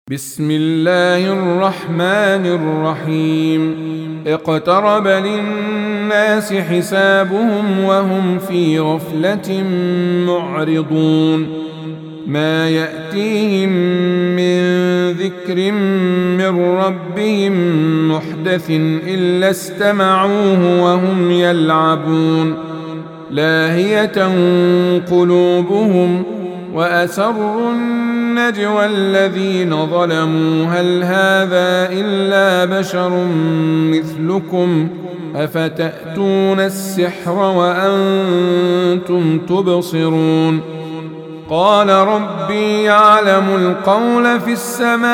بسم الله الرحمن الرحيم. اقترب للناس حسابهم وهم في غفلة معرضون. ما يأتيهم من ذكر من ربهم محدث إلا استمعوه وهم يلعبون. لاهية قلوبهم وأسروا النجوى الذين ظلموا هل هذا إلا بشر مثلكم أفتأتون السحر وأنتم تبصرون. قال ربي يعلم القول في السماء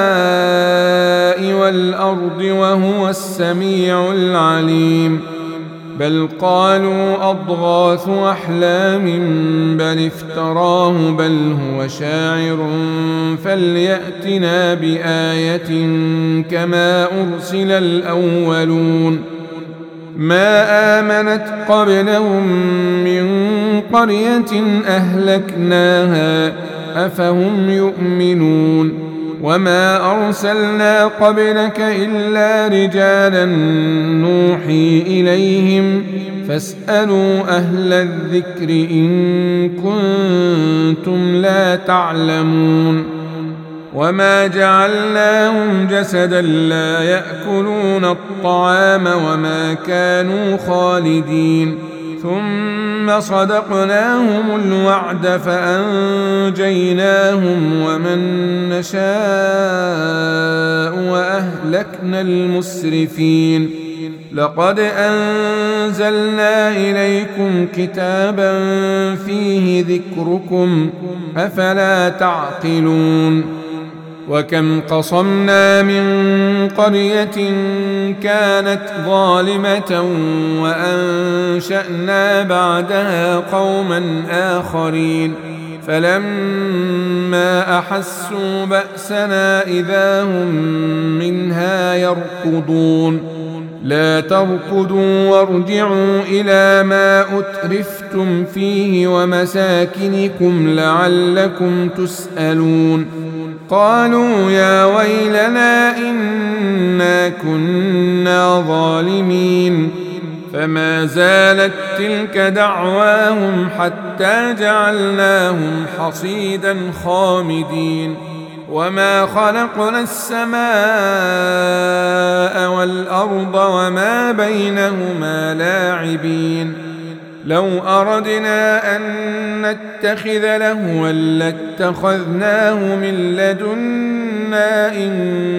والأرض وهو السميع العليم. بل قالوا أضغاث أحلام بل افتراه بل هو شاعر فليأتنا بآية كما أرسل الأولون. ما آمنت قبلهم من قرية أهلكناها أفهم يؤمنون. وما أرسلنا قبلك إلا رجالا نوحي إليهم فاسألوا أهل الذكر إن كنتم لا تعلمون. وما جعلناهم جسدا لا يأكلون الطعام وما كانوا خالدين. ثم صدقناهم الوعد فأنجيناهم ومن نشاء وأهلكنا المسرفين. لقد أنزلنا إليكم كتابا فيه ذكركم أفلا تعقلون. وكم قصمنا من قرية كانت ظالمة وأنشأنا بعدها قوما آخرين فلما أحسوا بأسنا إذا هم منها يركضون. لا تركضوا وارجعوا إلى ما أترفتم فيه ومساكنكم لعلكم تسألون. قالوا يا ويلنا إنا كنا ظالمين. فما زالت تلك دعواهم حتى جعلناهم حصيدا خامدين. وما خلقنا السماء والأرض وما بينهما لاعبين. لو أردنا أن نتخذ لهوا لاتخذناه من لدنا إن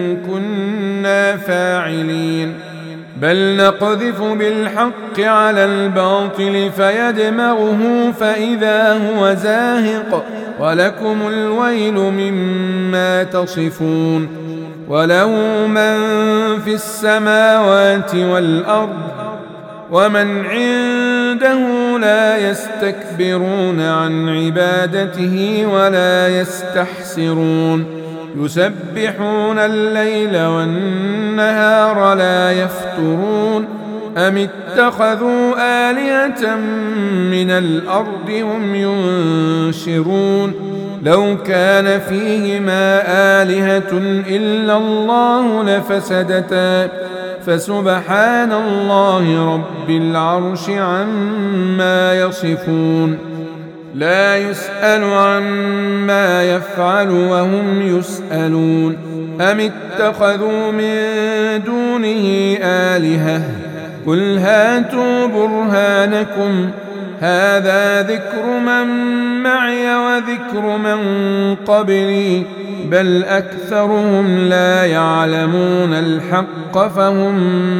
كنا فاعلين. بل نقذف بالحق على الباطل فيدمغه فإذا هو زاهق ولكم الويل مما تصفون. وله من في السماوات والأرض ومن عنده لا يستكبرون عن عبادته ولا يستحسرون. يسبحون الليل والنهار لا يفترون. أم اتخذوا آلهة من الأرض هم ينشرون. لو كان فيهما آلهة إلا الله لفسدتا فسبحان الله رب العرش عما يصفون. لا يسأل عما يفعل وهم يسألون. أم اتخذوا من دونه آلهة قل هاتوا برهانكم هذا ذكر من معي وذكر من قبلي بل أكثرهم لا يعلمون الحق فهم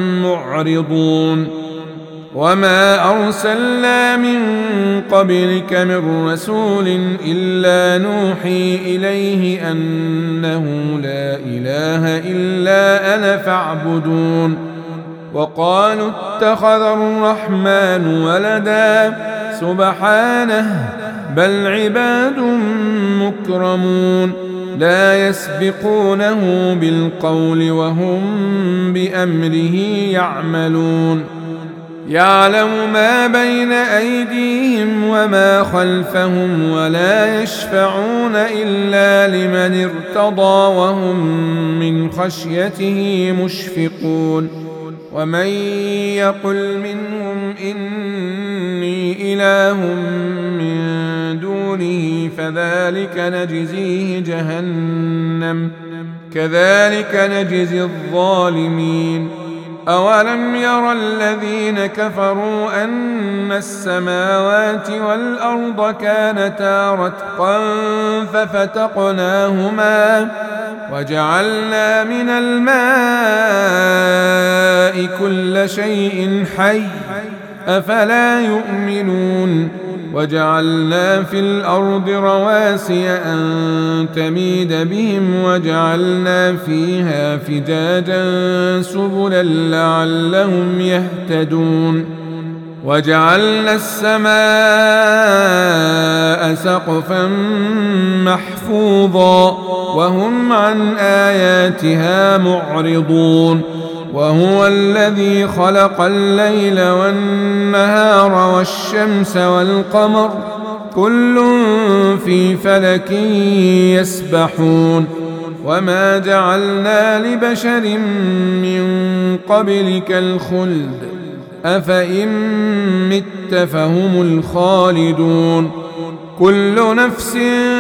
معرضون. وما أرسلنا من قبلك من رسول إلا نوحي إليه أنه لا إله إلا أنا فاعبدون. وقالوا اتخذ الرحمن ولدا سبحانه بل عباد مكرمون لا يسبقونه بالقول وهم بأمره يعملون. يعلم ما بين أيديهم وما خلفهم ولا يشفعون إلا لمن ارتضى وهم من خشيته مشفقون ومن يقل منهم إني إله من دونه فذلك نجزيه جهنم كذلك نجزي الظالمين أولم ير الذين كفروا أن السماوات والأرض كانتا رتقا ففتقناهما وجعلنا من الماء كل شيء حي أفلا يؤمنون وجعلنا في الأرض رواسي أن تميد بهم وجعلنا فيها فجاجا سبلا لعلهم يهتدون وجعلنا السماء سقفا محفوظا وهم عن آياتها معرضون وهو الذي خلق الليل والنهار والشمس والقمر كل في فلك يسبحون وما جعلنا لبشر من قبلك الخلد أفإن مت فهم الخالدون كل نفس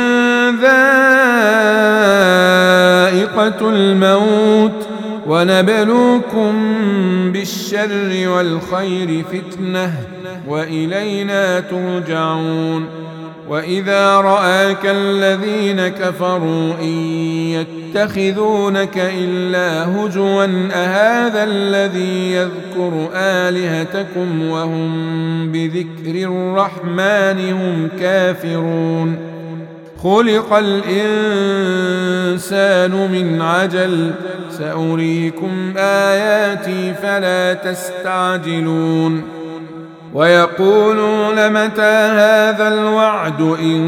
ذائقة الموت ونبلوكم بالشر والخير فتنة وإلينا ترجعون وإذا رآك الذين كفروا إن يتخذونك إلا هزوا أهذا الذي يذكر آلهتكم وهم بذكر الرحمن هم كافرون خلق الإنسان من عجل سأريكم آياتي فلا تستعجلون ويقولون متى هذا الوعد إن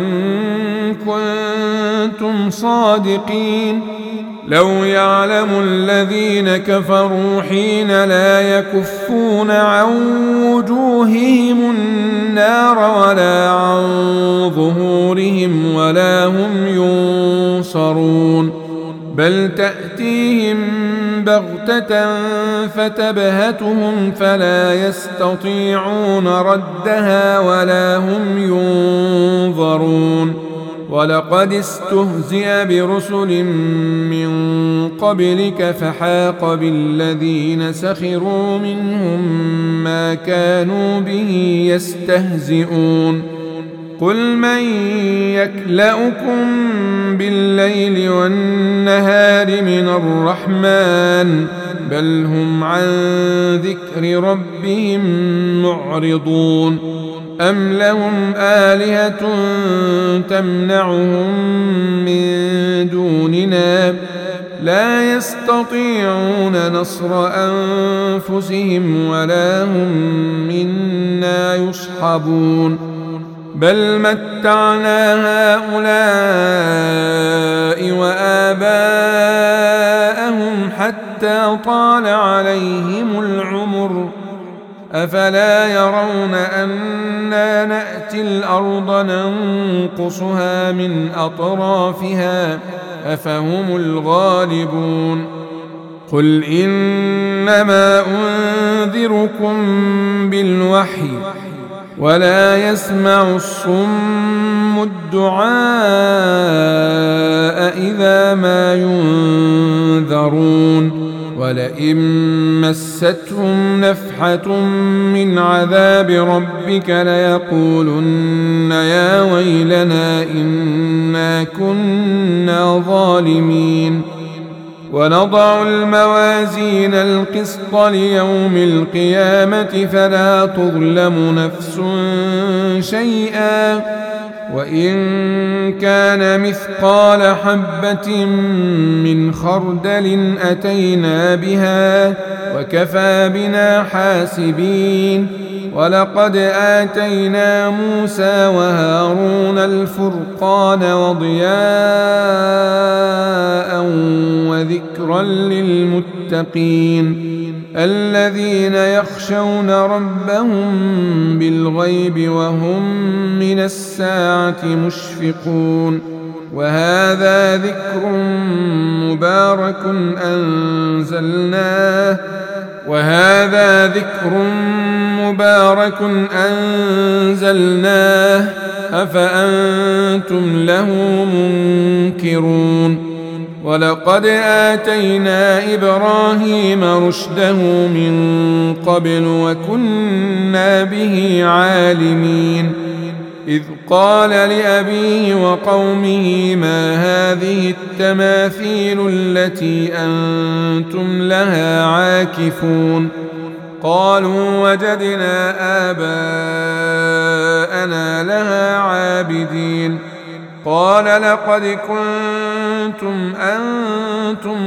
كنتم صادقين لو يعلم الذين كفروا حين لا يكفون عن وجوههم النار ولا عن ظهورهم ولا هم ينصرون بل تأتيهم بغتة فتبهتهم فلا يستطيعون ردها ولا هم ينظرون ولقد استهزئ برسل من قبلك فحاق بالذين سخروا منهم ما كانوا به يستهزئون قل من يكلؤكم بالليل والنهار من الرحمن بل هم عن ذكر ربهم معرضون أم لهم آلهة تمنعهم من دوننا لا يستطيعون نصر أنفسهم ولا هم منا يصحبون بل متعنا هؤلاء وآباءهم حتى طال عليهم العمر أفلا يرون أنا نأتي الأرض ننقصها من أطرافها أفهم الغالبون قل إنما أنذركم بالوحي ولا يسمع الصم الدعاء إذا ما ينذرون ولئن مستهم نفحة من عذاب ربك ليقولن يا ويلنا إنا كنا ظالمين ونضع الموازين القسط ليوم القيامة فلا تظلم نفس شيئا وإن كان مثقال حبة من خردل أتينا بها وكفى بنا حاسبين ولقد آتينا موسى وهارون الفرقان وضياء وذكرا للمتقين الذين يخشون ربهم بالغيب وهم من الساعة مشفقون. وهذا ذكر مبارك أنزلناه أفأنتم له منكرون. ولقد آتينا إبراهيم رشده من قبل وكنا به عالمين. إذ قال لأبيه وقومه ما هذه التماثيل التي أنتم لها عاكفون؟ قالوا وجدنا آباءنا لها عابدين. قال لقد كنتم أنتم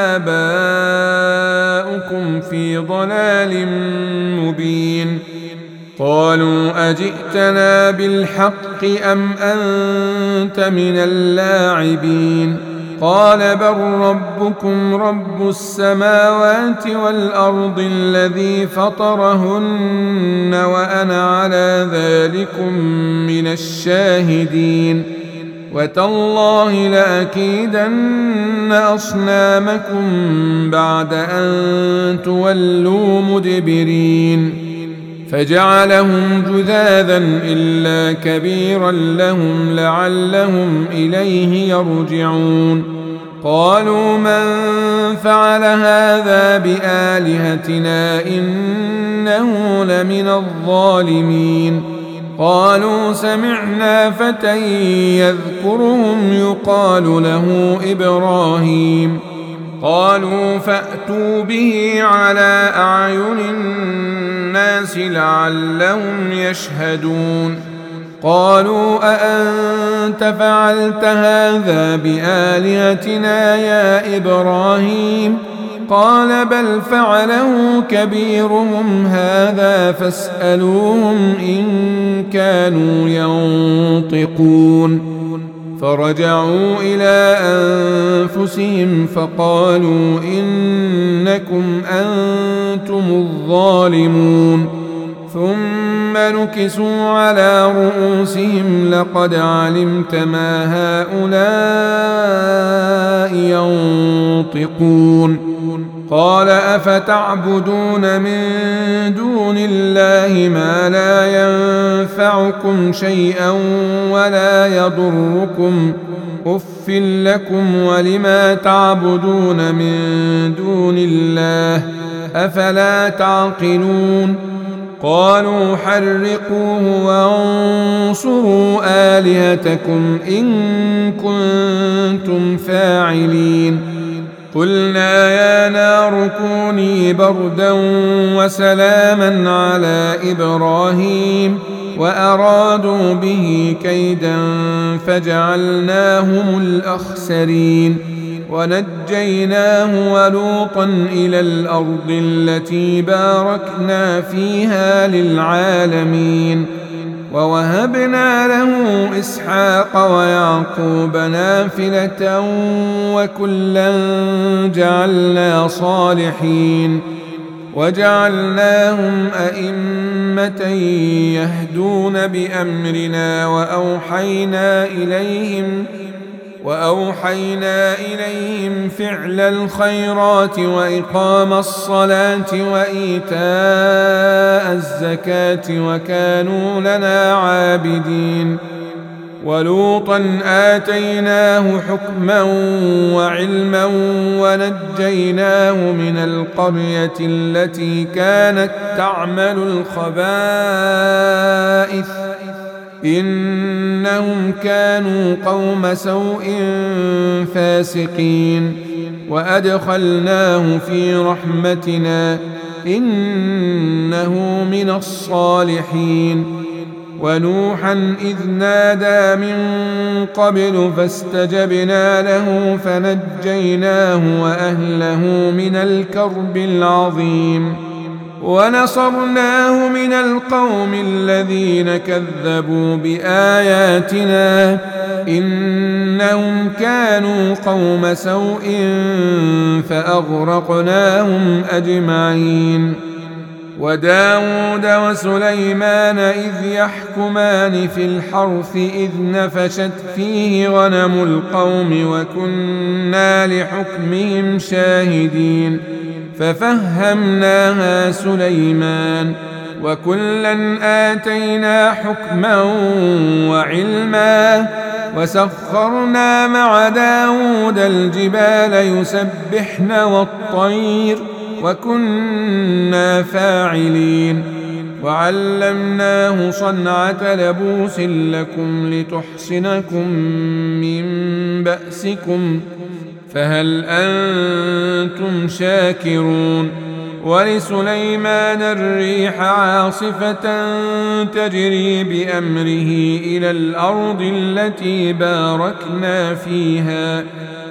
وآباؤكم في ضلال مبين. قالوا أجئتنا بالحق أم أنت من اللاعبين؟ قال بل ربكم رب السماوات والأرض الذي فطرهن وأنا على ذلكم من الشاهدين. وتالله لأكيدن أصنامكم بعد أن تولوا مدبرين. فجعلهم جذاذا إلا كبيرا لهم لعلهم إليه يرجعون. قالوا من فعل هذا بآلهتنا إنه لمن الظالمين. قالوا سمعنا فتى يذكرهم يقال له إبراهيم. قالوا فأتوا به على أعين الناس لعلهم يشهدون. قالوا أأنت فعلت هذا بآلهتنا يا إبراهيم؟ قال بل فعله كبيرهم هذا فاسألوهم إن كانوا ينطقون. فرجعوا إلى أنفسهم فقالوا إنكم أنتم الظالمون. ثم نكسوا على رؤوسهم لقد علمت ما هؤلاء ينطقون. قال أفتعبدون من دون الله ما لا ينفعكم شيئا ولا يضركم أف لكم ولما تعبدون من دون الله أفلا تعقلون. قالوا حرقوه وانصروا آلهتكم إن كنتم فاعلين. قلنا يا نار كوني بردا وسلاما على إبراهيم وأرادوا به كيدا فجعلناهم الأخسرين. ونجيناه ولوطا إلى الأرض التي باركنا فيها للعالمين. ووهبنا له إسحاق ويعقوب نافلة وكلا جعلنا صالحين. وجعلناهم أئمة يهدون بأمرنا وأوحينا إليهم فعل الخيرات وإقام الصلاة وإيتاء الزكاة وكانوا لنا عابدين. ولوطا آتيناه حكما وعلما ونجيناه من القرية التي كانت تعمل الخبائث إنهم كانوا قوم سوء فاسقين. وأدخلناه في رحمتنا إنه من الصالحين. ونوحا إذ نادى من قبل فاستجبنا له فنجيناه وأهله من الكرب العظيم. ونصرناه من القوم الذين كذبوا بآياتنا إنهم كانوا قوم سوء فأغرقناهم أجمعين. وداود وسليمان إذ يحكمان في الحرث إذ نفشت فيه غنم القوم وكنا لحكمهم شاهدين ففهمناها سليمان وكلا آتينا حكما وعلما وسخرنا مع داود الجبال يسبحن والطير وكنا فاعلين وعلمناه صنعة لبوس لكم لتحصنكم من بأسكم فهل أنتم شاكرون. ولسليمان الريح عاصفة تجري بأمره إلى الأرض التي باركنا فيها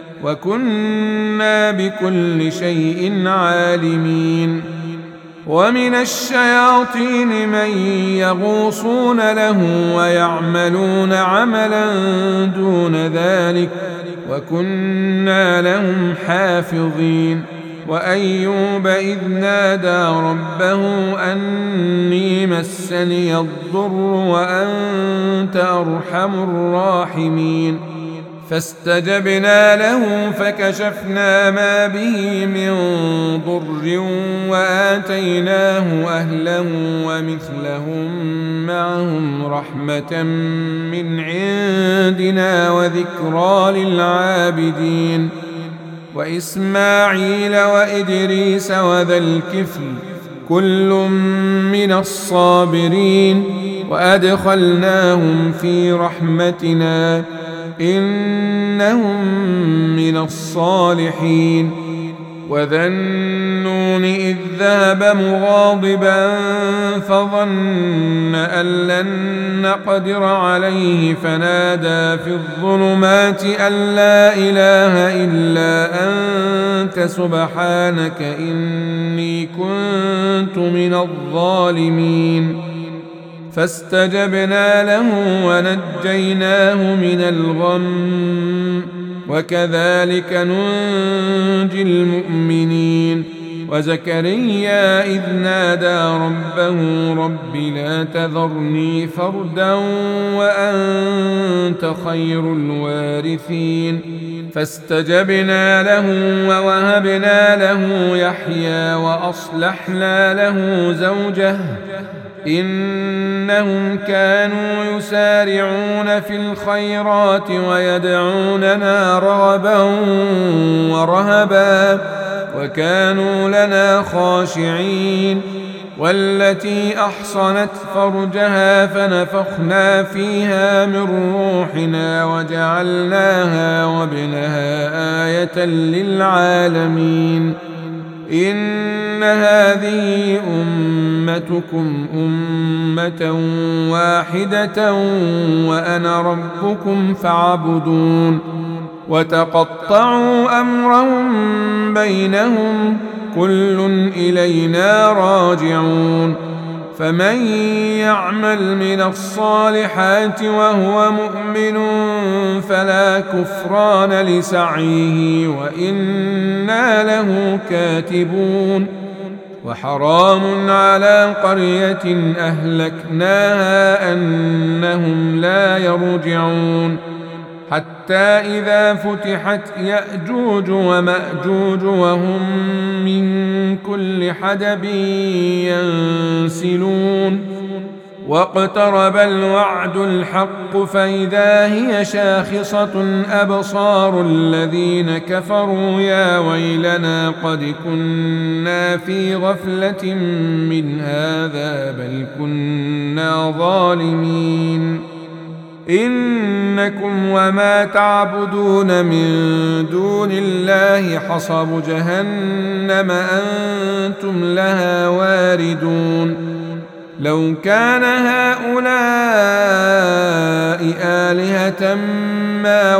وكنا بكل شيء عالمين. ومن الشياطين من يغوصون له ويعملون عملا دون ذلك وكنا لهم حافظين. وأيوب إذ نادى ربه أني مسني الضر وأنت أرحم الراحمين فاستجبنا له فكشفنا ما به من ضر وآتيناه أهله ومثلهم معهم رحمة من عندنا وذكرى للعابدين. وإسماعيل وإدريس وذا الكفل كل من الصابرين وأدخلناهم في رحمتنا إنهم من الصالحين. وذا النون إذ ذهب مغاضبا فظن أن لن نقدر عليه فنادى في الظلمات أن لا إله إلا أنت سبحانك إني كنت من الظالمين فاستجبنا له ونجيناه من الغم وكذلك ننجي المؤمنين. وزكريا إذ نادى ربه رب لا تذرني فردا وأنت خير الوارثين فاستجبنا له ووهبنا له يحيى وأصلحنا له زوجه إنهم كانوا يسارعون في الخيرات ويدعوننا رغبا ورهبا وكانوا لنا خاشعين. والتي أحصنت فرجها فنفخنا فيها من روحنا وجعلناها وابنها آية للعالمين. إن هذه أمتكم أمة واحدة وأنا ربكم فاعبدون. وتقطعوا أمرهم بينهم كل إلينا راجعون. فمن يعمل من الصالحات وهو مؤمن فلا كفران لسعيه وإنا له كاتبون. وحرام على قرية أهلكناها أنهم لا يرجعون حتى إذا فتحت يأجوج ومأجوج وهم من كل حدب ينسلون. واقترب الوعد الحق فإذا هي شاخصة أبصار الذين كفروا يا ويلنا قد كنا في غفلة من هذا بل كنا ظالمين. إنكم وما تعبدون من دون الله حصب جهنم أنتم لها واردون. لو كان هؤلاء آلهة ما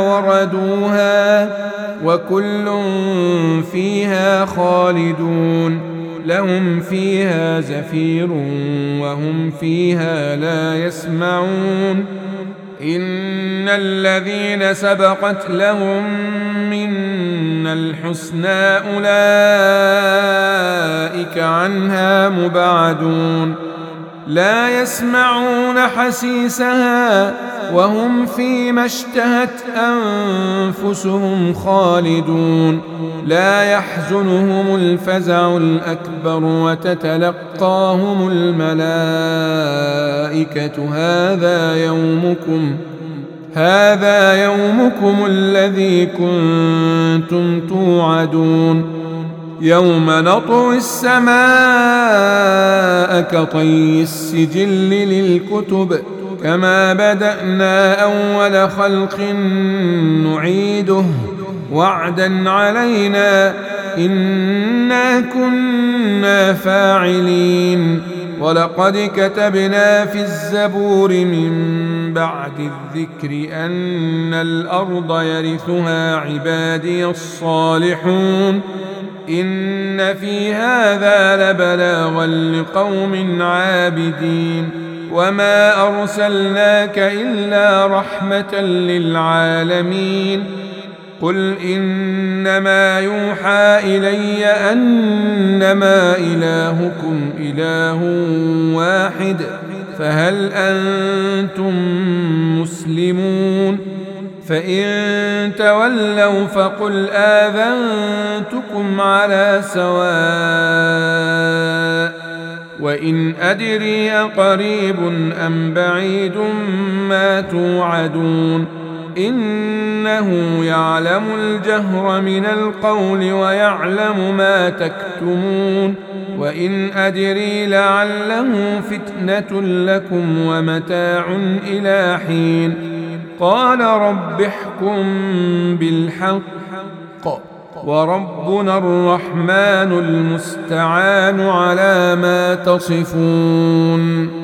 وردوها وكل فيها خالدون. لهم فيها زفير وهم فيها لا يسمعون إن الذين سبقت لهم منا الحسنى أولئك عنها مبعدون لا يسمعون حسيسها وهم فيما اشتهت أنفسهم خالدون لا يحزنهم الفزع الأكبر وتتلقاهم الملائكة هذا يومكم الذي كنتم توعدون يوم نطوي السماء كطي السجل للكتب كما بدأنا أول خلق نعيده وعدا علينا إنا كنا فاعلين ولقد كتبنا في الزبور من بعد الذكر أن الأرض يرثها عبادي الصالحون إن في هذا لبلاغا لقوم عابدين وما أرسلناك إلا رحمة للعالمين قل إنما يوحى إلي أنما إلهكم إله واحد فهل أنتم مسلمون فإن تولوا فقل آذنتكم على سواء وإن أدري أقريب أم بعيد ما توعدون إنه يعلم الجهر من القول ويعلم ما تكتمون وإن أدري لعله فتنة لكم ومتاع إلى حين قال رب احكم بالحق وربنا الرحمن المستعان على ما تصفون